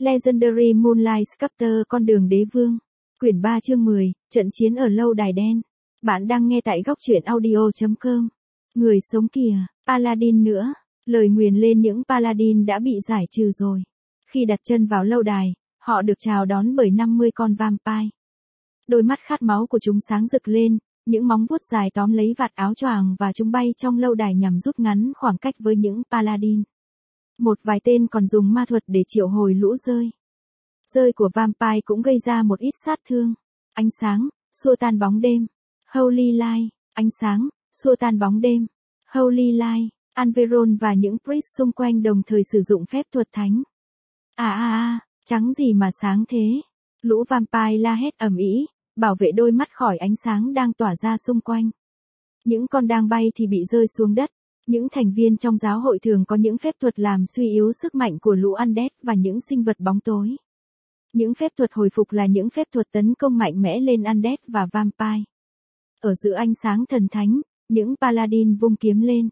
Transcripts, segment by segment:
Legendary Moonlight Sculptor con đường đế vương. Quyển 3 chương 10, trận chiến ở lâu đài đen. Bạn đang nghe tại góc truyện audio.com. Người sống kìa, Paladin nữa. Lời nguyền lên những Paladin đã bị giải trừ rồi. Khi đặt chân vào lâu đài, họ được chào đón bởi 50 con vampire. Đôi mắt khát máu của chúng sáng rực lên, những móng vuốt dài tóm lấy vạt áo choàng và chúng bay trong lâu đài nhằm rút ngắn khoảng cách với những Paladin. Một vài tên còn dùng ma thuật để triệu hồi lũ rơi. Rơi của vampire cũng gây ra một ít sát thương. Ánh sáng, xua tan bóng đêm. Holy Light, ánh sáng, xua tan bóng đêm. Holy Light, Anveron và những priest xung quanh đồng thời sử dụng phép thuật thánh. Trắng gì mà sáng thế? Lũ vampire la hét ầm ĩ, bảo vệ đôi mắt khỏi ánh sáng đang tỏa ra xung quanh. Những con đang bay thì bị rơi xuống đất. Những thành viên trong giáo hội thường có những phép thuật làm suy yếu sức mạnh của lũ undead và những sinh vật bóng tối. Những phép thuật hồi phục là những phép thuật tấn công mạnh mẽ lên undead và vampire. Ở giữa ánh sáng thần thánh, những paladin vung kiếm lên.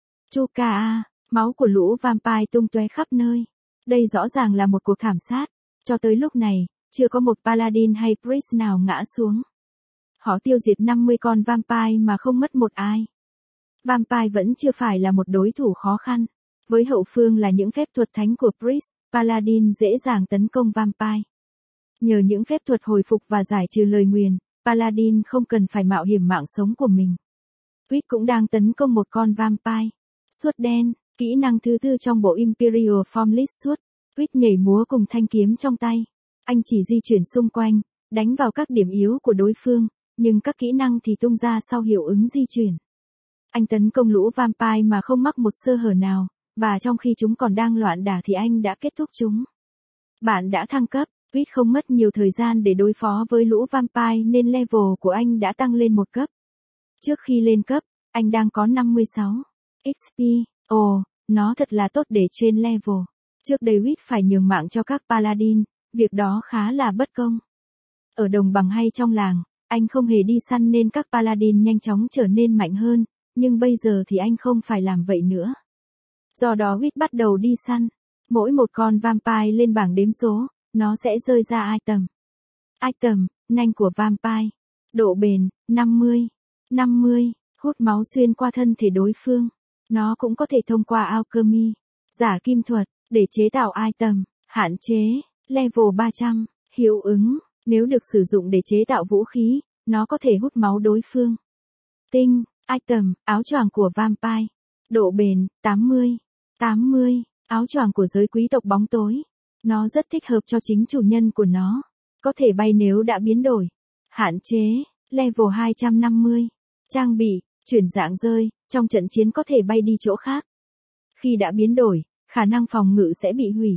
Chuka, máu của lũ vampire tung tóe khắp nơi. Đây rõ ràng là một cuộc thảm sát. Cho tới lúc này, chưa có một paladin hay priest nào ngã xuống. Họ tiêu diệt 50 con vampire mà không mất một ai. Vampire vẫn chưa phải là một đối thủ khó khăn. Với hậu phương là những phép thuật thánh của priest, paladin dễ dàng tấn công vampire. Nhờ những phép thuật hồi phục và giải trừ lời nguyền, paladin không cần phải mạo hiểm mạng sống của mình. Wit cũng đang tấn công một con vampire. Suốt đen, kỹ năng thứ tư trong bộ Imperial Formless suốt. Wit nhảy múa cùng thanh kiếm trong tay. Anh chỉ di chuyển xung quanh, đánh vào các điểm yếu của đối phương, nhưng các kỹ năng thì tung ra sau hiệu ứng di chuyển. Anh tấn công lũ vampire mà không mắc một sơ hở nào, và trong khi chúng còn đang loạn đả thì anh đã kết thúc chúng. Bạn đã thăng cấp, Wit không mất nhiều thời gian để đối phó với lũ vampire nên level của anh đã tăng lên một cấp. Trước khi lên cấp, anh đang có 56 XP. Nó thật là tốt để trên level. Trước đây Wit phải nhường mạng cho các paladin, việc đó khá là bất công. Ở đồng bằng hay trong làng, anh không hề đi săn nên các paladin nhanh chóng trở nên mạnh hơn. Nhưng bây giờ thì anh không phải làm vậy nữa. Do đó Wit bắt đầu đi săn. Mỗi một con vampire lên bảng đếm số, nó sẽ rơi ra item. Item, nanh của vampire. Độ bền, 50. 50, hút máu xuyên qua thân thể đối phương. Nó cũng có thể thông qua alchemy, giả kim thuật, để chế tạo item. Hạn chế, level 300. Hiệu ứng, nếu được sử dụng để chế tạo vũ khí, nó có thể hút máu đối phương. Tinh. Item, áo choàng của vampire. Độ bền, 80. 80, áo choàng của giới quý tộc bóng tối. Nó rất thích hợp cho chính chủ nhân của nó. Có thể bay nếu đã biến đổi. Hạn chế, level 250. Trang bị, chuyển dạng rơi, trong trận chiến có thể bay đi chỗ khác. Khi đã biến đổi, khả năng phòng ngự sẽ bị hủy.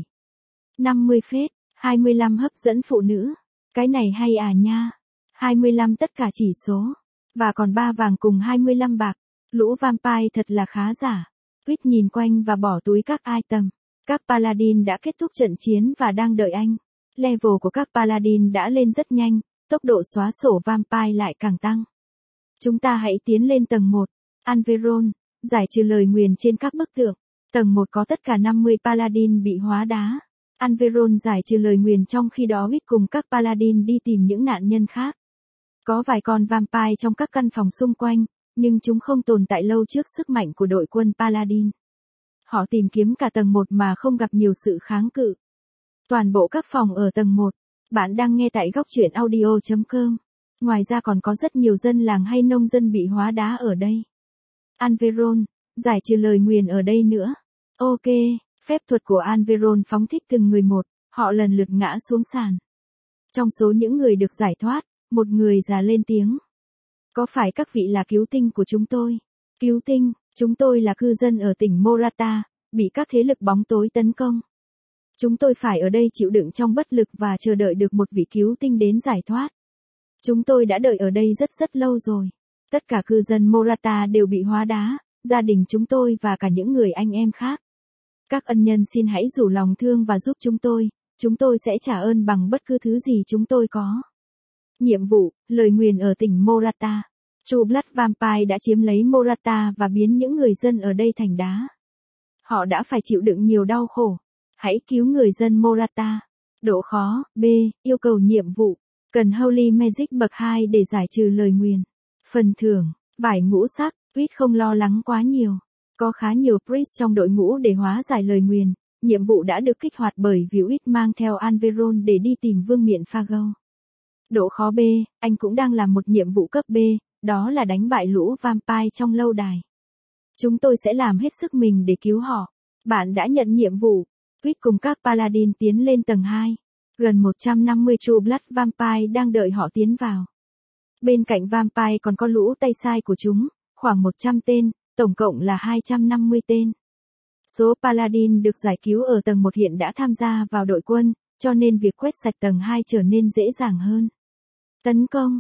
50 phết, 25 hấp dẫn phụ nữ. Cái này hay à nha. 25 tất cả chỉ số. Và còn 3 vàng cùng 25 bạc. Lũ vampire thật là khá giả. Wit nhìn quanh và bỏ túi các item. Các paladin đã kết thúc trận chiến và đang đợi anh. Level của các paladin đã lên rất nhanh, tốc độ xóa sổ vampire lại càng tăng. Chúng ta hãy tiến lên tầng 1. Anveron, giải trừ lời nguyền trên các bức tượng. Tầng 1 có tất cả 50 paladin bị hóa đá. Anveron giải trừ lời nguyền trong khi đó Wit cùng các paladin đi tìm những nạn nhân khác. Có vài con vampire trong các căn phòng xung quanh, nhưng chúng không tồn tại lâu trước sức mạnh của đội quân Paladin. Họ tìm kiếm cả tầng 1 mà không gặp nhiều sự kháng cự. Toàn bộ các phòng ở tầng 1. Bạn đang nghe tại góc truyện audio.com. Ngoài ra còn có rất nhiều dân làng hay nông dân bị hóa đá ở đây. Anveron, giải trừ lời nguyền ở đây nữa. Ok, phép thuật của Anveron phóng thích từng người một, họ lần lượt ngã xuống sàn. Trong số những người được giải thoát, một người già lên tiếng. Có phải các vị là cứu tinh của chúng tôi? Cứu tinh, chúng tôi là cư dân ở tỉnh Morata, bị các thế lực bóng tối tấn công. Chúng tôi phải ở đây chịu đựng trong bất lực và chờ đợi được một vị cứu tinh đến giải thoát. Chúng tôi đã đợi ở đây rất lâu rồi. Tất cả cư dân Morata đều bị hóa đá, gia đình chúng tôi và cả những người anh em khác. Các ân nhân xin hãy rủ lòng thương và giúp chúng tôi sẽ trả ơn bằng bất cứ thứ gì chúng tôi có. Nhiệm vụ, lời nguyền ở tỉnh Morata. True Blood Vampire đã chiếm lấy Morata và biến những người dân ở đây thành đá. Họ đã phải chịu đựng nhiều đau khổ. Hãy cứu người dân Morata. Độ khó, B. Yêu cầu nhiệm vụ. Cần Holy Magic bậc 2 để giải trừ lời nguyền. Phần thưởng, vải ngũ sắc, Wit không lo lắng quá nhiều. Có khá nhiều priest trong đội ngũ để hóa giải lời nguyền. Nhiệm vụ đã được kích hoạt bởi vì Wit mang theo Anveron để đi tìm vương miện Pharaoh. Độ khó B, anh cũng đang làm một nhiệm vụ cấp B, đó là đánh bại lũ vampire trong lâu đài. Chúng tôi sẽ làm hết sức mình để cứu họ. Bạn đã nhận nhiệm vụ. Wit cùng các paladin tiến lên tầng 2. Gần 150 True Blood vampire đang đợi họ tiến vào. Bên cạnh vampire còn có lũ tay sai của chúng, khoảng 100 tên, tổng cộng là 250 tên. Số paladin được giải cứu ở tầng 1 hiện đã tham gia vào đội quân, cho nên việc quét sạch tầng 2 trở nên dễ dàng hơn. Tấn công,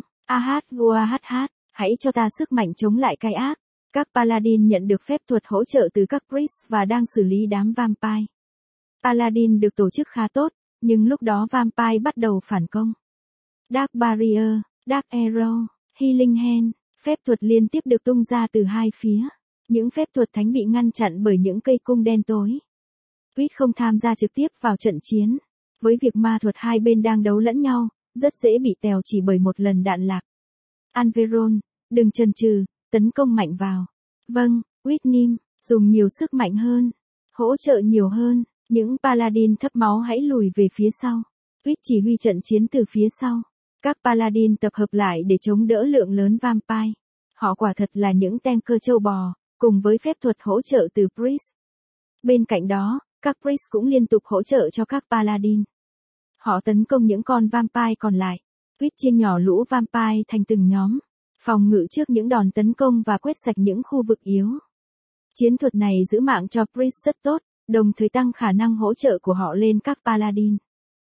Guahh, hãy cho ta sức mạnh chống lại cái ác. Các paladin nhận được phép thuật hỗ trợ từ các priest và đang xử lý đám vampire. Paladin được tổ chức khá tốt, nhưng lúc đó vampire bắt đầu phản công. Dark Barrier, Dark Arrow, Healing Hand, phép thuật liên tiếp được tung ra từ hai phía. Những phép thuật thánh bị ngăn chặn bởi những cây cung đen tối. Wit không tham gia trực tiếp vào trận chiến. Với việc ma thuật hai bên đang đấu lẫn nhau, rất dễ bị tèo chỉ bởi một lần đạn lạc. Anveron, đừng chần chừ, tấn công mạnh vào. Vâng, Whitnim, dùng nhiều sức mạnh hơn. Hỗ trợ nhiều hơn, những paladin thấp máu hãy lùi về phía sau. Wit chỉ huy trận chiến từ phía sau. Các paladin tập hợp lại để chống đỡ lượng lớn vampire. Họ quả thật là những tanker châu bò, cùng với phép thuật hỗ trợ từ priest. Bên cạnh đó, các priest cũng liên tục hỗ trợ cho các paladin. Họ tấn công những con vampire còn lại. Wit chia nhỏ lũ vampire thành từng nhóm, phòng ngự trước những đòn tấn công và quét sạch những khu vực yếu. Chiến thuật này giữ mạng cho priest rất tốt, đồng thời tăng khả năng hỗ trợ của họ lên các paladin.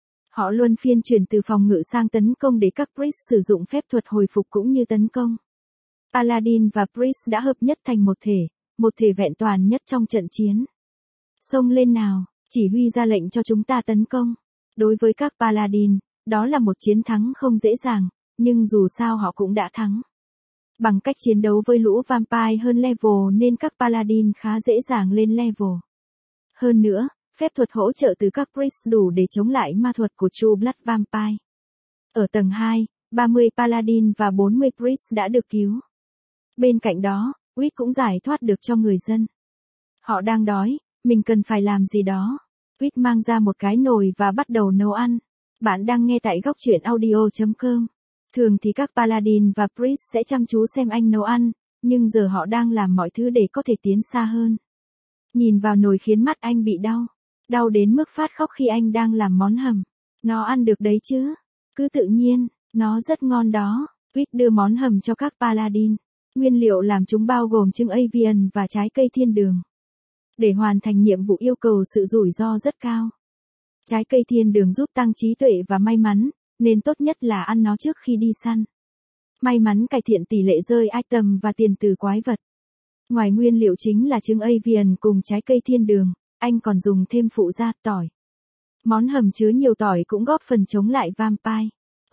Họ luân phiên chuyển từ phòng ngự sang tấn công để các priest sử dụng phép thuật hồi phục cũng như tấn công. Paladin và priest đã hợp nhất thành một thể vẹn toàn nhất trong trận chiến. Xông lên nào, chỉ huy ra lệnh cho chúng ta tấn công. Đối với các paladin, đó là một chiến thắng không dễ dàng, nhưng dù sao họ cũng đã thắng. Bằng cách chiến đấu với lũ vampire hơn level nên các paladin khá dễ dàng lên level. Hơn nữa, phép thuật hỗ trợ từ các priest đủ để chống lại ma thuật của True Blood Vampire. Ở tầng 2, 30 paladin và 40 priest đã được cứu. Bên cạnh đó, Wit cũng giải thoát được cho người dân. Họ đang đói, mình cần phải làm gì đó. Wit mang ra một cái nồi và bắt đầu nấu ăn. Bạn đang nghe tại góc truyện audio.com. Thường thì các paladin và priest sẽ chăm chú xem anh nấu ăn, nhưng giờ họ đang làm mọi thứ để có thể tiến xa hơn. Nhìn vào nồi khiến mắt anh bị đau đến mức phát khóc khi anh đang làm món hầm. Nó ăn được đấy chứ? Cứ tự nhiên, nó rất ngon đó. Wit đưa món hầm cho các paladin. Nguyên liệu làm chúng bao gồm trứng avian và trái cây thiên đường. Để hoàn thành nhiệm vụ yêu cầu sự rủi ro rất cao. Trái cây thiên đường giúp tăng trí tuệ và may mắn, nên tốt nhất là ăn nó trước khi đi săn. May mắn cải thiện tỷ lệ rơi item và tiền từ quái vật. Ngoài nguyên liệu chính là trứng avian cùng trái cây thiên đường, anh còn dùng thêm phụ gia tỏi. Món hầm chứa nhiều tỏi cũng góp phần chống lại vampire.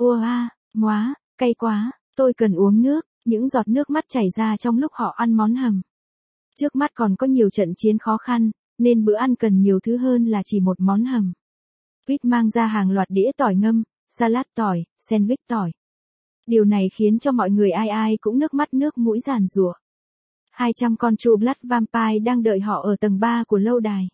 Móa, cay quá, tôi cần uống nước, những giọt nước mắt chảy ra trong lúc họ ăn món hầm. Trước mắt còn có nhiều trận chiến khó khăn, nên bữa ăn cần nhiều thứ hơn là chỉ một món hầm. Wit mang ra hàng loạt đĩa tỏi ngâm, salad tỏi, sandwich tỏi. Điều này khiến cho mọi người ai cũng nước mắt nước mũi giàn giụa. 200 con True Blood Vampire đang đợi họ ở tầng 3 của lâu đài.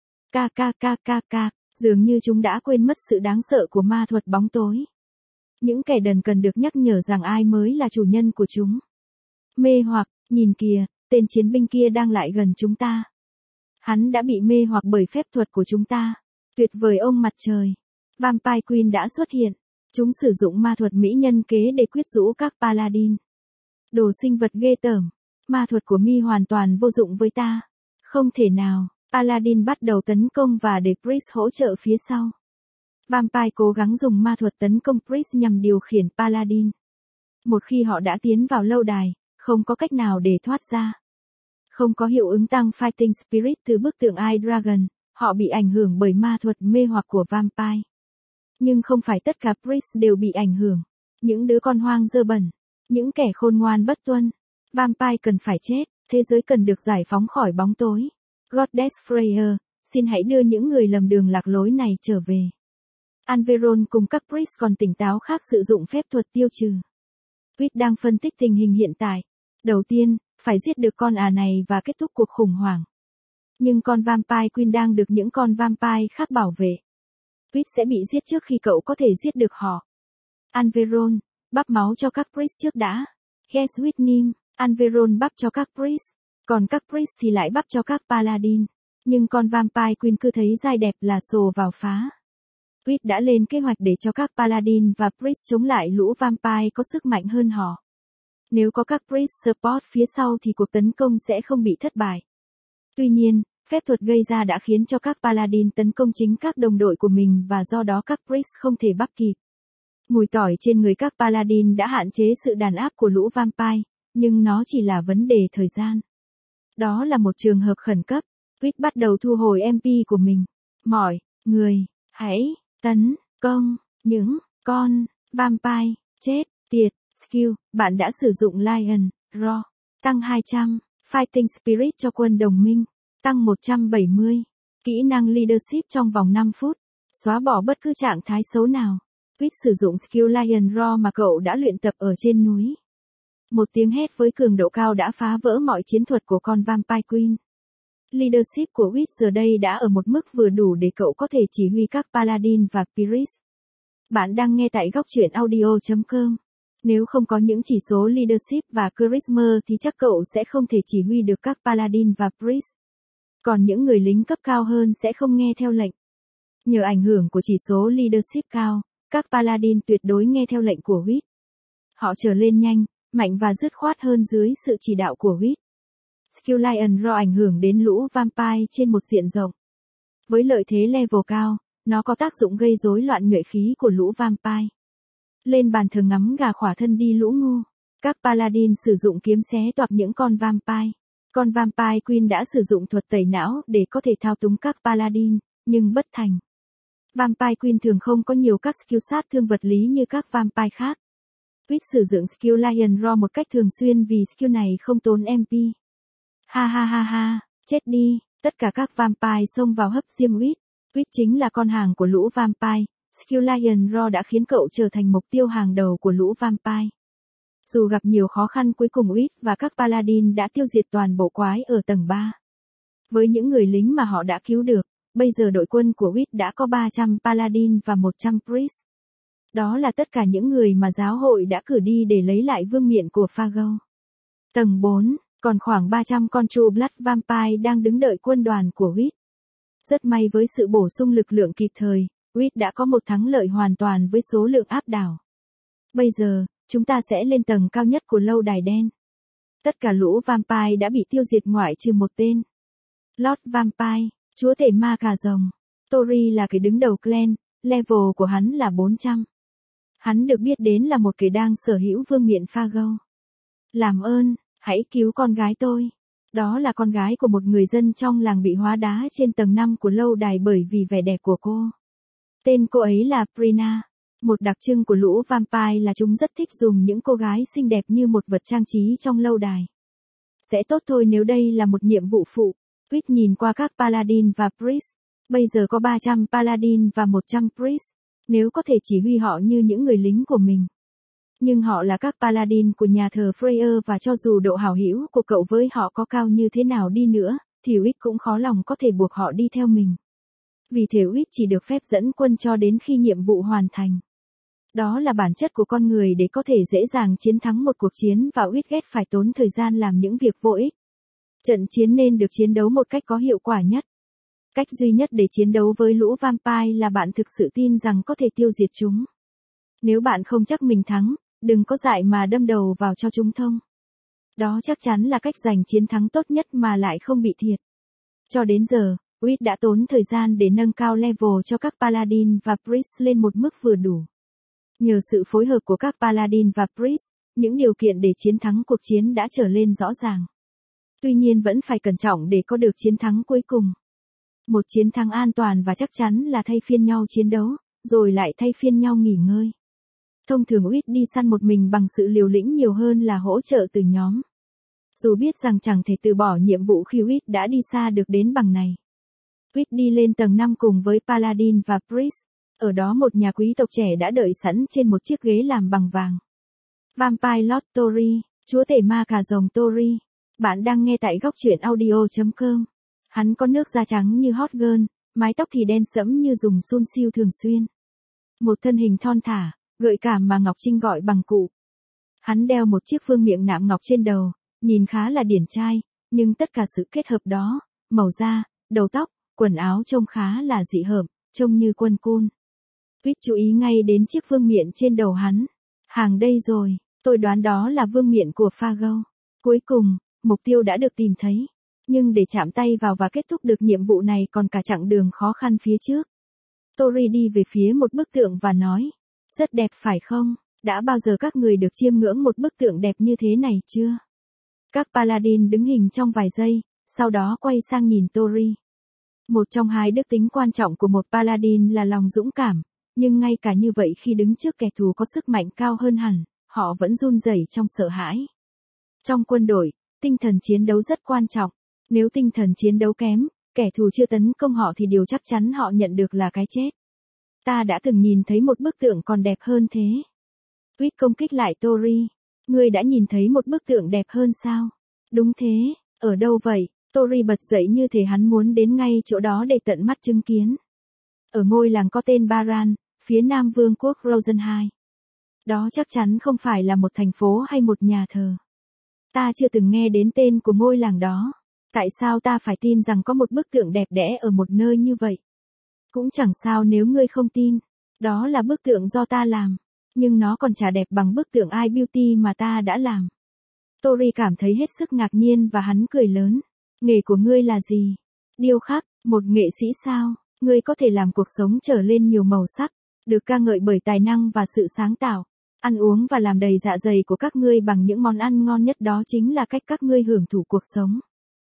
Dường như chúng đã quên mất sự đáng sợ của ma thuật bóng tối. Những kẻ đần cần được nhắc nhở rằng ai mới là chủ nhân của chúng. Mê hoặc, nhìn kìa, tên chiến binh kia đang lại gần chúng ta. Hắn đã bị mê hoặc bởi phép thuật của chúng ta. Tuyệt vời ông mặt trời. Vampire Queen đã xuất hiện. Chúng sử dụng ma thuật mỹ nhân kế để quyến rũ các paladin. Đồ sinh vật ghê tởm. Ma thuật của mi hoàn toàn vô dụng với ta. Không thể nào. Paladin bắt đầu tấn công và để priest hỗ trợ phía sau. Vampire cố gắng dùng ma thuật tấn công priest nhằm điều khiển paladin. Một khi họ đã tiến vào lâu đài, không có cách nào để thoát ra. Không có hiệu ứng tăng fighting spirit từ bức tượng Eye Dragon, họ bị ảnh hưởng bởi ma thuật mê hoặc của vampire. Nhưng không phải tất cả priest đều bị ảnh hưởng. Những đứa con hoang dơ bẩn, những kẻ khôn ngoan bất tuân. Vampire cần phải chết, thế giới cần được giải phóng khỏi bóng tối. Goddess Freya, xin hãy đưa những người lầm đường lạc lối này trở về. Alveron cùng các priest còn tỉnh táo khác sử dụng phép thuật tiêu trừ. Reed đang phân tích tình hình hiện tại. Đầu tiên, phải giết được con này và kết thúc cuộc khủng hoảng. Nhưng con Vampire Queen đang được những con Vampire khác bảo vệ. Reed sẽ bị giết trước khi cậu có thể giết được họ. Alveron, bắp máu cho các priest trước đã. Yes with Nim, Alveron bắp cho các priest. Còn các priest thì lại bắp cho các paladin. Nhưng con Vampire Queen cứ thấy dai đẹp là sồ vào phá. Reed đã lên kế hoạch để cho các paladin và priest chống lại lũ vampire có sức mạnh hơn họ. Nếu có các priest support phía sau thì cuộc tấn công sẽ không bị thất bại. Tuy nhiên, phép thuật gây ra đã khiến cho các paladin tấn công chính các đồng đội của mình và do đó các priest không thể bắt kịp. Mùi tỏi trên người các paladin đã hạn chế sự đàn áp của lũ vampire, nhưng nó chỉ là vấn đề thời gian. Đó là một trường hợp khẩn cấp. Reed bắt đầu thu hồi MP của mình. Mọi người, hãy tấn công những con vampire chết tiệt. Skill, bạn đã sử dụng Lion, Roar, tăng 200, Fighting Spirit cho quân đồng minh, tăng 170, kỹ năng Leadership trong vòng 5 phút, xóa bỏ bất cứ trạng thái xấu nào. Reed sử dụng skill Lion Roar mà cậu đã luyện tập ở trên núi. Một tiếng hét với cường độ cao đã phá vỡ mọi chiến thuật của con Vampire Queen. Leadership của Reed giờ đây đã ở một mức vừa đủ để cậu có thể chỉ huy các paladin và priest. Bạn đang nghe tại góc truyện audio.com. Nếu không có những chỉ số leadership và charisma thì chắc cậu sẽ không thể chỉ huy được các paladin và priest. Còn những người lính cấp cao hơn sẽ không nghe theo lệnh. Nhờ ảnh hưởng của chỉ số leadership cao, các paladin tuyệt đối nghe theo lệnh của Reed. Họ trở lên nhanh, mạnh và dứt khoát hơn dưới sự chỉ đạo của Reed. Skill Lion Roar ảnh hưởng đến lũ vampire trên một diện rộng. Với lợi thế level cao, nó có tác dụng gây rối loạn nhuệ khí của lũ vampire. Lên bàn thờ ngắm gà khỏa thân đi lũ ngu. Các paladin sử dụng kiếm xé toạc những con vampire. Con Vampire Queen đã sử dụng thuật tẩy não để có thể thao túng các paladin, nhưng bất thành. Vampire Queen thường không có nhiều các skill sát thương vật lý như các vampire khác. Reed sử dụng skill Lion Roar một cách thường xuyên vì skill này không tốn MP. Ha ha ha ha, chết đi, tất cả các vampire xông vào hấp diêm Reed. Reed chính là con hàng của lũ vampire. Skill Lion Roar đã khiến cậu trở thành mục tiêu hàng đầu của lũ vampire. Dù gặp nhiều khó khăn cuối cùng Reed và các paladin đã tiêu diệt toàn bộ quái ở tầng 3. Với những người lính mà họ đã cứu được, bây giờ đội quân của Reed đã có 300 paladin và 100 priest. Đó là tất cả những người mà giáo hội đã cử đi để lấy lại vương miện của Fargo. Tầng 4, còn khoảng 300 con True Blood Vampire đang đứng đợi quân đoàn của Reed. Rất may với sự bổ sung lực lượng kịp thời, Reed đã có một thắng lợi hoàn toàn với số lượng áp đảo. Bây giờ, chúng ta sẽ lên tầng cao nhất của lâu đài đen. Tất cả lũ vampire đã bị tiêu diệt ngoại trừ một tên. Lord Vampire, chúa tể ma cà rồng. Tori là kẻ đứng đầu clan, level của hắn là 400. Hắn được biết đến là một kẻ đang sở hữu vương miện Fargo. Làm ơn, hãy cứu con gái tôi. Đó là con gái của một người dân trong làng bị hóa đá trên tầng 5 của lâu đài bởi vì vẻ đẹp của cô. Tên cô ấy là Prina. Một đặc trưng của lũ vampire là chúng rất thích dùng những cô gái xinh đẹp như một vật trang trí trong lâu đài. Sẽ tốt thôi nếu đây là một nhiệm vụ phụ. Reed nhìn qua các paladin và priest. Bây giờ có 300 paladin và 100 priest. Nếu có thể chỉ huy họ như những người lính của mình. Nhưng họ là các paladin của nhà thờ Freyr và cho dù độ hảo hữu của cậu với họ có cao như thế nào đi nữa, thì Reed cũng khó lòng có thể buộc họ đi theo mình. Vì thế Reed chỉ được phép dẫn quân cho đến khi nhiệm vụ hoàn thành. Đó là bản chất của con người để có thể dễ dàng chiến thắng một cuộc chiến và Reed ghét phải tốn thời gian làm những việc vô ích. Trận chiến nên được chiến đấu một cách có hiệu quả nhất. Cách duy nhất để chiến đấu với lũ vampire là bạn thực sự tin rằng có thể tiêu diệt chúng. Nếu bạn không chắc mình thắng, đừng có dại mà đâm đầu vào cho chúng thông. Đó chắc chắn là cách giành chiến thắng tốt nhất mà lại không bị thiệt. Cho đến giờ, Reed đã tốn thời gian để nâng cao level cho các paladin và priest lên một mức vừa đủ. Nhờ sự phối hợp của các paladin và priest, những điều kiện để chiến thắng cuộc chiến đã trở lên rõ ràng. Tuy nhiên vẫn phải cẩn trọng để có được chiến thắng cuối cùng. Một chiến thắng an toàn và chắc chắn là thay phiên nhau chiến đấu, rồi lại thay phiên nhau nghỉ ngơi. Thông thường Reed đi săn một mình bằng sự liều lĩnh nhiều hơn là hỗ trợ từ nhóm. Dù biết rằng chẳng thể từ bỏ nhiệm vụ khi Reed đã đi xa được đến bằng này. Reed đi lên tầng 5 cùng với paladin và priest. Ở đó một nhà quý tộc trẻ đã đợi sẵn trên một chiếc ghế làm bằng vàng. Vampire Lord Tori, chúa tể ma cà rồng Tori. Bạn đang nghe tại góc truyện audio.com. Hắn có nước da trắng như hot girl, mái tóc thì đen sẫm như dùng sun siêu thường xuyên. Một thân hình thon thả, gợi cảm mà Ngọc Trinh gọi bằng cụ. Hắn đeo một chiếc vương miện nạm ngọc trên đầu, nhìn khá là điển trai, nhưng tất cả sự kết hợp đó, màu da, đầu tóc, quần áo trông khá là dị hợm, trông như quân cun. Tuyết chú ý ngay đến chiếc vương miện trên đầu hắn. Hàng đây rồi, tôi đoán đó là vương miện của Fargo. Cuối cùng, mục tiêu đã được tìm thấy. Nhưng để chạm tay vào và kết thúc được nhiệm vụ này còn cả chặng đường khó khăn phía trước. Tori đi về phía một bức tượng và nói, rất đẹp phải không? Đã bao giờ các người được chiêm ngưỡng một bức tượng đẹp như thế này chưa? Các Paladin đứng hình trong vài giây, sau đó quay sang nhìn Tori. Một trong hai đức tính quan trọng của một Paladin là lòng dũng cảm, nhưng ngay cả như vậy khi đứng trước kẻ thù có sức mạnh cao hơn hẳn, họ vẫn run rẩy trong sợ hãi. Trong quân đội, tinh thần chiến đấu rất quan trọng. Nếu tinh thần chiến đấu kém, kẻ thù chưa tấn công họ thì điều chắc chắn họ nhận được là cái chết. Ta đã từng nhìn thấy một bức tượng còn đẹp hơn thế. Tuyết công kích lại Tori. Ngươi đã nhìn thấy một bức tượng đẹp hơn sao? Đúng thế, ở đâu vậy? Tori bật dậy như thể hắn muốn đến ngay chỗ đó để tận mắt chứng kiến. Ở ngôi làng có tên Baran, phía nam vương quốc Rosenheim. Đó chắc chắn không phải là một thành phố hay một nhà thờ. Ta chưa từng nghe đến tên của ngôi làng đó. Tại sao ta phải tin rằng có một bức tượng đẹp đẽ ở một nơi như vậy? Cũng chẳng sao nếu ngươi không tin. Đó là bức tượng do ta làm. Nhưng nó còn chả đẹp bằng bức tượng I Beauty mà ta đã làm. Tori cảm thấy hết sức ngạc nhiên và hắn cười lớn. Nghề của ngươi là gì? Điêu khắc, một nghệ sĩ sao? Ngươi có thể làm cuộc sống trở lên nhiều màu sắc, được ca ngợi bởi tài năng và sự sáng tạo. Ăn uống và làm đầy dạ dày của các ngươi bằng những món ăn ngon nhất, đó chính là cách các ngươi hưởng thụ cuộc sống.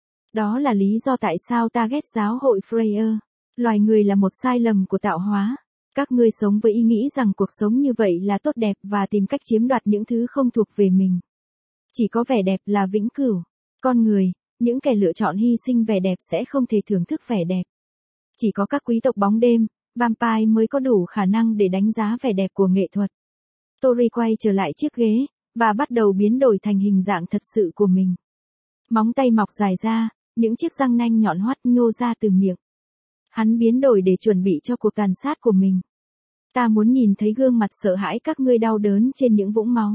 Đó là lý do tại sao ta ghét giáo hội Freya. Loài người là một sai lầm của tạo hóa. Các ngươi sống với ý nghĩ rằng cuộc sống như vậy là tốt đẹp và tìm cách chiếm đoạt những thứ không thuộc về mình. Chỉ có vẻ đẹp là vĩnh cửu. Con người, những kẻ lựa chọn hy sinh vẻ đẹp sẽ không thể thưởng thức vẻ đẹp. Chỉ có các quý tộc bóng đêm, vampire mới có đủ khả năng để đánh giá vẻ đẹp của nghệ thuật. Tori quay trở lại chiếc ghế, và bắt đầu biến đổi thành hình dạng thật sự của mình. Móng tay mọc dài ra, những chiếc răng nanh nhọn hoắt nhô ra từ miệng. Hắn biến đổi để chuẩn bị cho cuộc tàn sát của mình. Ta muốn nhìn thấy gương mặt sợ hãi các ngươi đau đớn trên những vũng máu.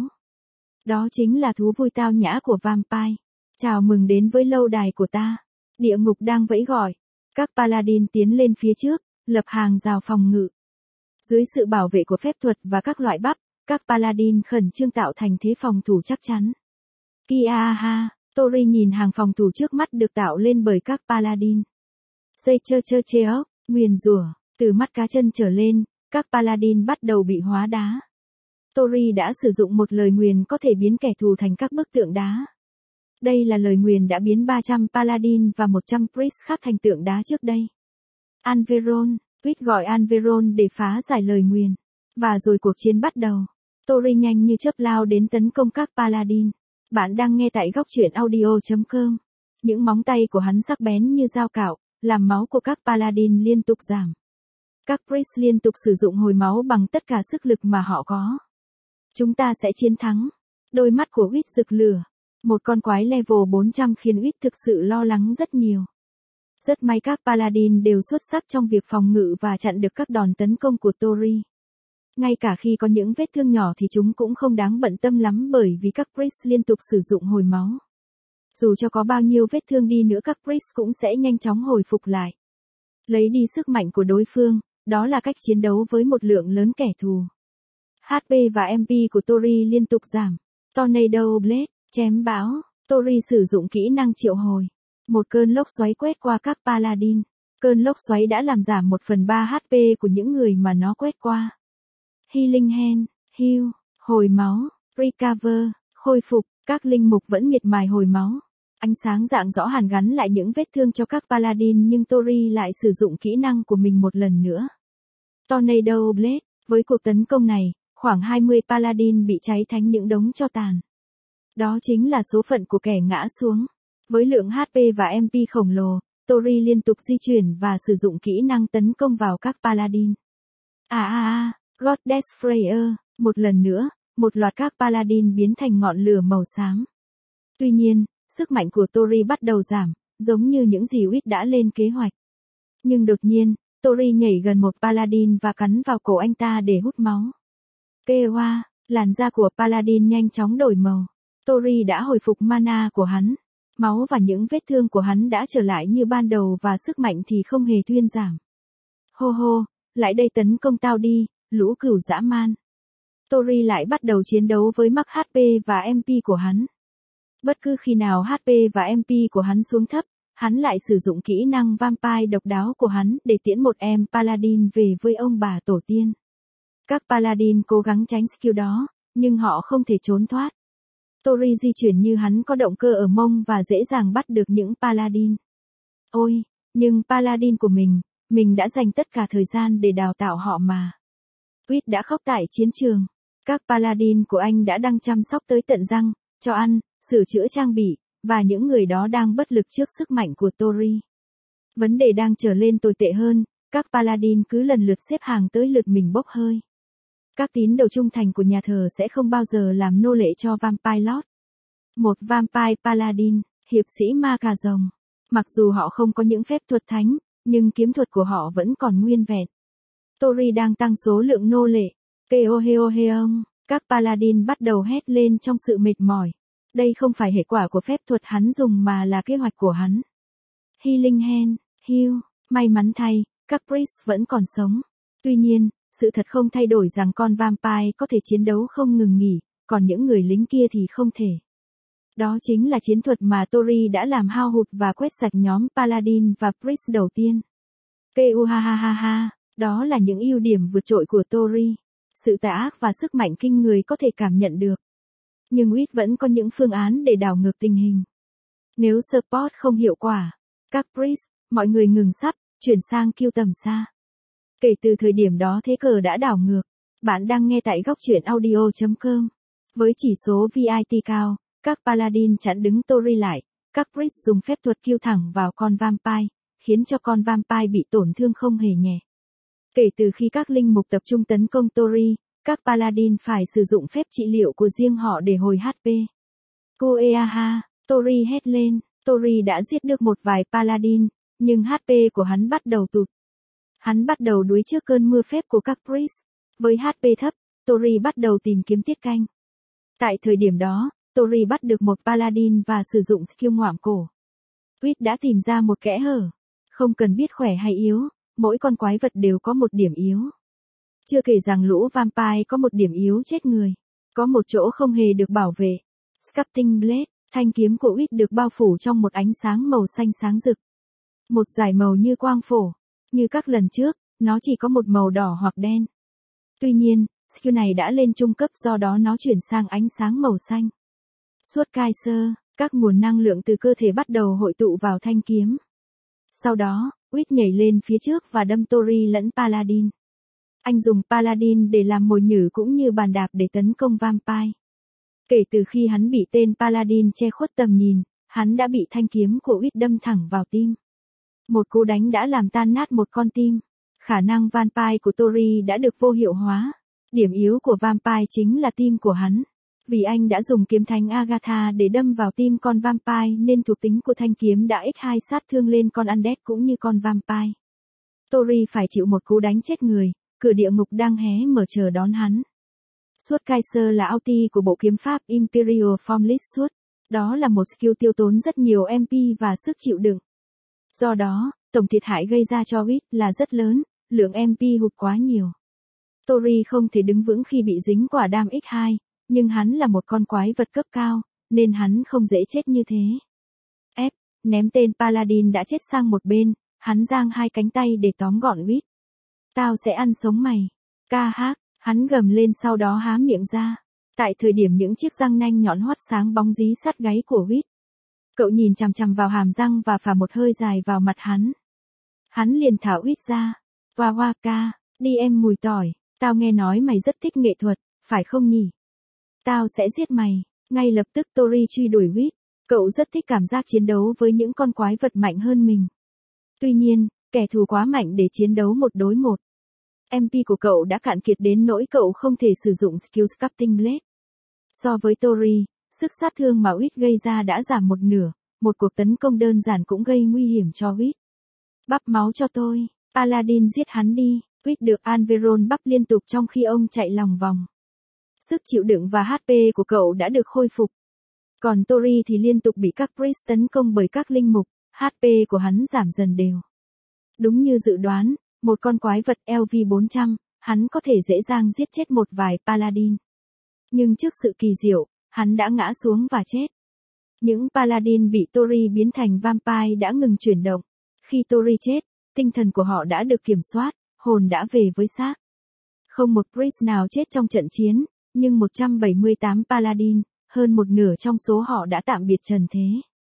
Đó chính là thú vui tao nhã của vampire. Chào mừng đến với lâu đài của ta. Địa ngục đang vẫy gọi. Các Paladin tiến lên phía trước, lập hàng rào phòng ngự. Dưới sự bảo vệ của phép thuật và các loại bắp, các Paladin khẩn trương tạo thành thế phòng thủ chắc chắn. Kiaha, Tori nhìn hàng phòng thủ trước mắt được tạo lên bởi các Paladin. Dây chơ cheok, nguyền rủa, từ mắt cá chân trở lên, các Paladin bắt đầu bị hóa đá. Tori đã sử dụng một lời nguyền có thể biến kẻ thù thành các bức tượng đá. Đây là lời nguyền đã biến 300 Paladin và 100 Priest khác thành tượng đá trước đây. Anveron, Tuyết gọi Anveron để phá giải lời nguyền. Và rồi cuộc chiến bắt đầu. Tori nhanh như chớp lao đến tấn công các Paladin. Bạn đang nghe tại góc truyện audio.com. Những móng tay của hắn sắc bén như dao cạo, làm máu của các Paladin liên tục giảm. Các Priest liên tục sử dụng hồi máu bằng tất cả sức lực mà họ có. Chúng ta sẽ chiến thắng. Đôi mắt của Huyết rực lửa. Một con quái level 400 khiến Huyết thực sự lo lắng rất nhiều. Rất may các Paladin đều xuất sắc trong việc phòng ngự và chặn được các đòn tấn công của Tori. Ngay cả khi có những vết thương nhỏ thì chúng cũng không đáng bận tâm lắm bởi vì các Priest liên tục sử dụng hồi máu. Dù cho có bao nhiêu vết thương đi nữa các Priest cũng sẽ nhanh chóng hồi phục lại. Lấy đi sức mạnh của đối phương, đó là cách chiến đấu với một lượng lớn kẻ thù. HP và MP của Tori liên tục giảm. Tornado Blade, chém bão, Tori sử dụng kỹ năng triệu hồi. Một cơn lốc xoáy quét qua các Paladin. Cơn lốc xoáy đã làm giảm 1/3 HP của những người mà nó quét qua. Healing Hand, Heal, hồi máu, Recover, khôi phục, các linh mục vẫn miệt mài hồi máu. Ánh sáng rạng rõ hàn gắn lại những vết thương cho các Paladin nhưng Tori lại sử dụng kỹ năng của mình một lần nữa. Tornado Blade, với cuộc tấn công này, khoảng 20 Paladin bị cháy thành những đống tro tàn. Đó chính là số phận của kẻ ngã xuống. Với lượng HP và MP khổng lồ, Tori liên tục di chuyển và sử dụng kỹ năng tấn công vào các Paladin. Goddess Freya, một lần nữa, một loạt các paladin biến thành ngọn lửa màu xám. Tuy nhiên, sức mạnh của Tori bắt đầu giảm, giống như những gì Wit đã lên kế hoạch. Nhưng đột nhiên, Tori nhảy gần một paladin và cắn vào cổ anh ta để hút máu. Kewa, làn da của paladin nhanh chóng đổi màu. Tori đã hồi phục mana của hắn. Máu và những vết thương của hắn đã trở lại như ban đầu và sức mạnh thì không hề thuyên giảm. Hô hô, lại đây tấn công tao đi, lũ cừu dã man. Tori lại bắt đầu chiến đấu với max HP và MP của hắn. Bất cứ khi nào HP và MP của hắn xuống thấp, hắn lại sử dụng kỹ năng vampire độc đáo của hắn để tiễn một em paladin về với ông bà tổ tiên. Các paladin cố gắng tránh skill đó, nhưng họ không thể trốn thoát. Tori di chuyển như hắn có động cơ ở mông và dễ dàng bắt được những paladin. Ôi, nhưng paladin của mình đã dành tất cả thời gian để đào tạo họ mà. Wit đã khóc tại chiến trường. Các paladin của anh đã đang chăm sóc tới tận răng, cho ăn, sửa chữa trang bị, và những người đó đang bất lực trước sức mạnh của Tori. Vấn đề đang trở lên tồi tệ hơn, các paladin cứ lần lượt xếp hàng tới lượt mình bốc hơi. Các tín đồ trung thành của nhà thờ sẽ không bao giờ làm nô lệ cho Vampire Lord. Một Vampire Paladin, hiệp sĩ ma cà rồng. Mặc dù họ không có những phép thuật thánh, nhưng kiếm thuật của họ vẫn còn nguyên vẹn. Tori đang tăng số lượng nô lệ. Keoheoheong, các Paladin bắt đầu hét lên trong sự mệt mỏi. Đây không phải hệ quả của phép thuật hắn dùng mà là kế hoạch của hắn. Healing Hand, heal, may mắn thay, các priest vẫn còn sống. Tuy nhiên, sự thật không thay đổi rằng con vampire có thể chiến đấu không ngừng nghỉ, còn những người lính kia thì không thể. Đó chính là chiến thuật mà Tori đã làm hao hụt và quét sạch nhóm Paladin và Priest đầu tiên. Keuhahaha, đó là những ưu điểm vượt trội của Tori. Sự tà ác và sức mạnh kinh người có thể cảm nhận được. Nhưng Wit vẫn có những phương án để đảo ngược tình hình. Nếu support không hiệu quả, các Priest, mọi người ngừng sắp, chuyển sang kill tầm xa. Kể từ thời điểm đó thế cờ đã đảo ngược. Bạn đang nghe tại góc truyện audio.com. Với chỉ số VIT cao, các Paladin chặn đứng Tori lại, các Priest dùng phép thuật kill thẳng vào con Vampire, khiến cho con Vampire bị tổn thương không hề nhẹ. Kể từ khi các linh mục tập trung tấn công Tori, các Paladin phải sử dụng phép trị liệu của riêng họ để hồi HP. Koeaha, Tori hét lên, Tori đã giết được một vài Paladin, nhưng HP của hắn bắt đầu tụt. Hắn bắt đầu đuối trước cơn mưa phép của các Priest. Với HP thấp, Tori bắt đầu tìm kiếm tiết canh. Tại thời điểm đó, Tori bắt được một Paladin và sử dụng skill ngoạm cổ. Wit đã tìm ra một kẽ hở. Không cần biết khỏe hay yếu, mỗi con quái vật đều có một điểm yếu. Chưa kể rằng lũ Vampire có một điểm yếu chết người. Có một chỗ không hề được bảo vệ. Sculpting Blade, thanh kiếm của Wit được bao phủ trong một ánh sáng màu xanh sáng rực. Một dải màu như quang phổ. Như các lần trước, nó chỉ có một màu đỏ hoặc đen. Tuy nhiên, skill này đã lên trung cấp do đó nó chuyển sang ánh sáng màu xanh. Suốt Kaiser, các nguồn năng lượng từ cơ thể bắt đầu hội tụ vào thanh kiếm. Sau đó, Wit nhảy lên phía trước và đâm Tori lẫn Paladin. Anh dùng Paladin để làm mồi nhử cũng như bàn đạp để tấn công Vampire. Kể từ khi hắn bị tên Paladin che khuất tầm nhìn, hắn đã bị thanh kiếm của Wit đâm thẳng vào tim. Một cú đánh đã làm tan nát một con tim. Khả năng Vampire của Tori đã được vô hiệu hóa. Điểm yếu của Vampire chính là tim của hắn. Vì anh đã dùng kiếm thánh Agatha để đâm vào tim con Vampire nên thuộc tính của thanh kiếm đã x2 sát thương lên con Undead cũng như con Vampire. Tori phải chịu một cú đánh chết người, cửa địa ngục đang hé mở chờ đón hắn. Suốt Kaiser là ulti của bộ kiếm pháp Imperial Formless Sword. Đó là một skill tiêu tốn rất nhiều MP và sức chịu đựng. Do đó, tổng thiệt hại gây ra cho Wit là rất lớn, lượng MP hụt quá nhiều. Tori không thể đứng vững khi bị dính quả đam x2, nhưng hắn là một con quái vật cấp cao, nên hắn không dễ chết như thế. Ném tên Paladin đã chết sang một bên, hắn giang hai cánh tay để tóm gọn Wit. Tao sẽ ăn sống mày. Ca hát, hắn gầm lên sau đó há miệng ra. Tại thời điểm những chiếc răng nanh nhọn hoắt sáng bóng dí sát gáy của Wit. Cậu nhìn chằm chằm vào hàm răng và phả một hơi dài vào mặt hắn. Hắn liền thả Wit ra. Hoa ca, đi em mùi tỏi, tao nghe nói mày rất thích nghệ thuật, phải không nhỉ? Tao sẽ giết mày. Ngay lập tức Tori truy đuổi Wit. Cậu rất thích cảm giác chiến đấu với những con quái vật mạnh hơn mình. Tuy nhiên, kẻ thù quá mạnh để chiến đấu một đối một. MP của cậu đã cạn kiệt đến nỗi cậu không thể sử dụng skill Sculpting Blade. So với Tori, sức sát thương mà Wit gây ra đã giảm một nửa, một cuộc tấn công đơn giản cũng gây nguy hiểm cho Wit. Bắp máu cho tôi, Paladin giết hắn đi, Wit được Alveron bắp liên tục trong khi ông chạy lòng vòng. Sức chịu đựng và HP của cậu đã được khôi phục. Còn Tori thì liên tục bị các priest tấn công bởi các linh mục, HP của hắn giảm dần đều. Đúng như dự đoán, một con quái vật LV400, hắn có thể dễ dàng giết chết một vài Paladin. Nhưng trước sự kỳ diệu, hắn đã ngã xuống và chết. Những Paladin bị Tori biến thành vampire đã ngừng chuyển động. Khi Tori chết, tinh thần của họ đã được kiểm soát, hồn đã về với xác. Không một priest nào chết trong trận chiến, nhưng 178 Paladin, hơn một nửa trong số họ đã tạm biệt trần thế.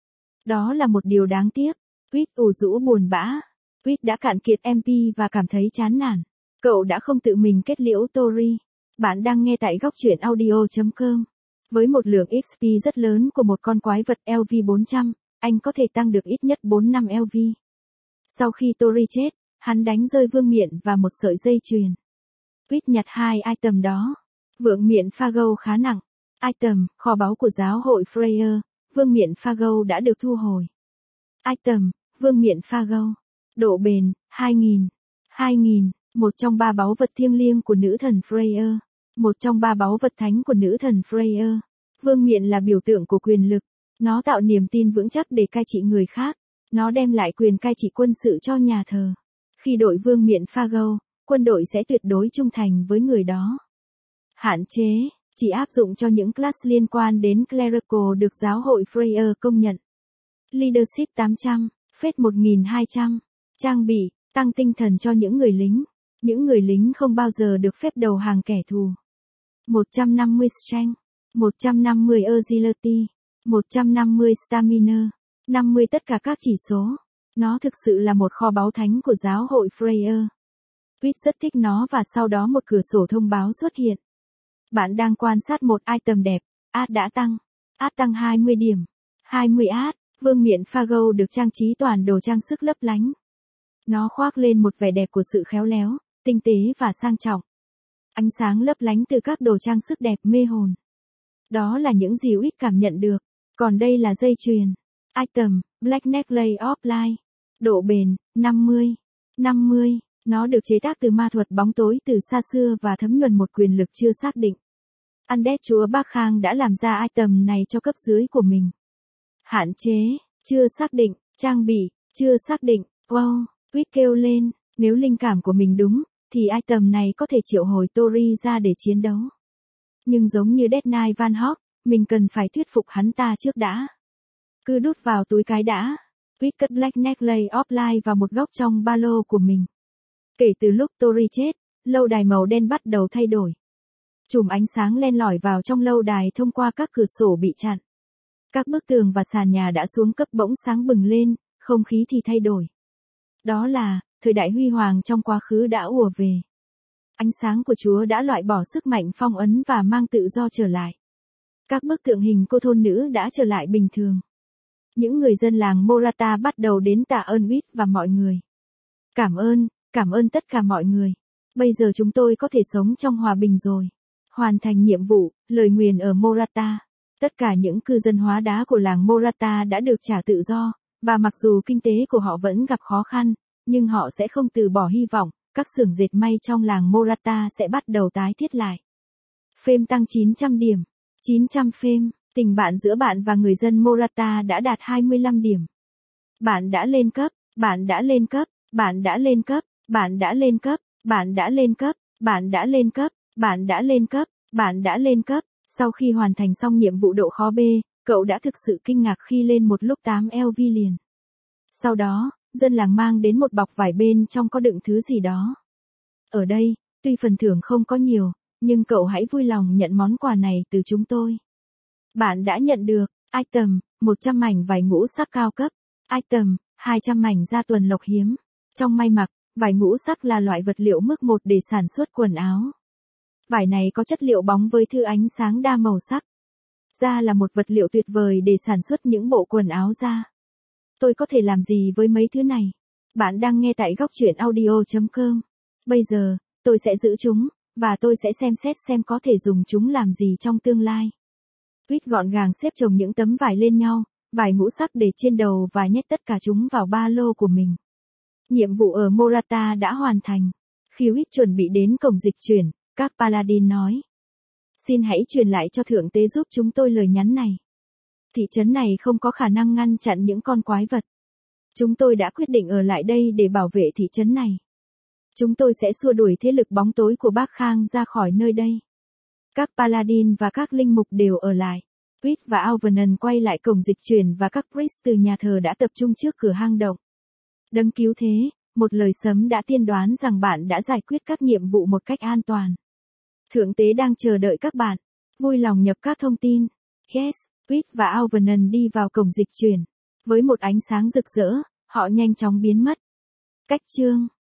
Đó là một điều đáng tiếc. Wit ủ rũ buồn bã. Wit đã cạn kiệt MP và cảm thấy chán nản. Cậu đã không tự mình kết liễu Tori. Bạn đang nghe tại góc truyện audio.com. Với một lượng XP rất lớn của một con quái vật LV400, anh có thể tăng được ít nhất 4 năm LV. Sau khi Tori chết, hắn đánh rơi vương miện và một sợi dây chuyền. Wit nhặt hai item đó. Vương miện Fargo khá nặng. Item, kho báu của giáo hội Freya, vương miện Fargo đã được thu hồi. Item, vương miện Fargo. Độ bền, 2000. 2000, một trong ba báu vật thiêng liêng của nữ thần Freya. Một trong ba báu vật thánh của nữ thần Freya. Vương miện là biểu tượng của quyền lực. Nó tạo niềm tin vững chắc để cai trị người khác. Nó đem lại quyền cai trị quân sự cho nhà thờ. Khi đội vương miện Fargo, quân đội sẽ tuyệt đối trung thành với người đó. Hạn chế, chỉ áp dụng cho những class liên quan đến Clerical được giáo hội Freya công nhận. Leadership 800, Phép 1200. Trang bị, tăng tinh thần cho những người lính. Những người lính không bao giờ được phép đầu hàng kẻ thù. 150 Strength, 150 Agility, 150 Stamina, 50 tất cả các chỉ số. Nó thực sự là một kho báu thánh của giáo hội Freya. Wit rất thích nó và sau đó một cửa sổ thông báo xuất hiện. Bạn đang quan sát một item đẹp, Ad đã tăng. Ad tăng 20 điểm. 20 Ad, vương miện Fargo được trang trí toàn đồ trang sức lấp lánh. Nó khoác lên một vẻ đẹp của sự khéo léo, tinh tế và sang trọng. Ánh sáng lấp lánh từ các đồ trang sức đẹp mê hồn. Đó là những gì Wit cảm nhận được. Còn đây là dây chuyền. Item, Black Necklace of Light. Độ bền, 50. 50. Nó được chế tác từ ma thuật bóng tối từ xa xưa và thấm nhuần một quyền lực chưa xác định. Undead chúa Bác Khang đã làm ra item này cho cấp dưới của mình. Hạn chế, chưa xác định, trang bị, chưa xác định. Wow, Wit kêu lên, nếu linh cảm của mình đúng, thì item này có thể triệu hồi Tori ra để chiến đấu. Nhưng giống như Dead Knight Van Hawk, mình cần phải thuyết phục hắn ta trước đã. Cứ đút vào túi cái đã. Wit cất Black Necklace of Light vào một góc trong ba lô của mình. Kể từ lúc Tori chết, lâu đài màu đen bắt đầu thay đổi. Chùm ánh sáng len lỏi vào trong lâu đài thông qua các cửa sổ bị chặn. Các bức tường và sàn nhà đã xuống cấp bỗng sáng bừng lên, không khí thì thay đổi. Đó là, thời đại huy hoàng trong quá khứ đã ùa về. Ánh sáng của Chúa đã loại bỏ sức mạnh phong ấn và mang tự do trở lại. Các bức tượng hình cô thôn nữ đã trở lại bình thường. Những người dân làng Morata bắt đầu đến tạ ơn Wit và mọi người. Cảm ơn tất cả mọi người. Bây giờ chúng tôi có thể sống trong hòa bình rồi. Hoàn thành nhiệm vụ, lời nguyền ở Morata. Tất cả những cư dân hóa đá của làng Morata đã được trả tự do, và mặc dù kinh tế của họ vẫn gặp khó khăn, nhưng họ sẽ không từ bỏ hy vọng, các xưởng dệt may trong làng Morata sẽ bắt đầu tái thiết lại. Phêm tăng 900 điểm. 900 phêm, tình bạn giữa bạn và người dân Morata đã đạt 25 điểm. Bạn đã lên cấp, bạn đã lên cấp, bạn đã lên cấp, bạn đã lên cấp, bạn đã lên cấp, bạn đã lên cấp, bạn đã lên cấp, bạn đã lên cấp. Sau khi hoàn thành xong nhiệm vụ độ khó B, cậu đã thực sự kinh ngạc khi lên một lúc 8 LV liền. Sau đó, dân làng mang đến một bọc vải bên trong có đựng thứ gì đó. Ở đây, tuy phần thưởng không có nhiều, nhưng cậu hãy vui lòng nhận món quà này từ chúng tôi. Bạn đã nhận được, item, 100 mảnh vải ngũ sắc cao cấp, item, 200 mảnh da tuần lộc hiếm. Trong may mặc, vải ngũ sắc là loại vật liệu mức 1 để sản xuất quần áo. Vải này có chất liệu bóng với thứ ánh sáng đa màu sắc. Da là một vật liệu tuyệt vời để sản xuất những bộ quần áo da. Tôi có thể làm gì với mấy thứ này? Bạn đang nghe tại góc truyện audio.com. Bây giờ, Tôi sẽ giữ chúng, và tôi sẽ xem xét xem có thể dùng chúng làm gì trong tương lai. Tweet gọn gàng xếp chồng những tấm vải lên nhau, vải ngũ sắc để trên đầu và nhét tất cả chúng vào ba lô của mình. Nhiệm vụ ở Morata đã hoàn thành. Khi Tweet chuẩn bị đến cổng dịch chuyển, các Paladin nói. Xin hãy truyền lại cho Thượng Tế giúp chúng tôi lời nhắn này. Thị trấn này không có khả năng ngăn chặn những con quái vật. Chúng tôi đã quyết định ở lại đây để bảo vệ thị trấn này. Chúng tôi sẽ xua đuổi thế lực bóng tối của Bác Khang ra khỏi nơi đây. Các Paladin và các linh mục đều ở lại. Tweet và Alvernon quay lại cổng dịch chuyển và các priest từ nhà thờ đã tập trung trước cửa hang động. Đấng cứu thế, một lời sấm đã tiên đoán rằng bạn đã giải quyết các nhiệm vụ một cách an toàn. Thượng Tế đang chờ đợi các bạn. Vui lòng nhập các thông tin. Yes, Tweet và Alvernon đi vào cổng dịch chuyển. Với một ánh sáng rực rỡ, họ nhanh chóng biến mất. Cách chương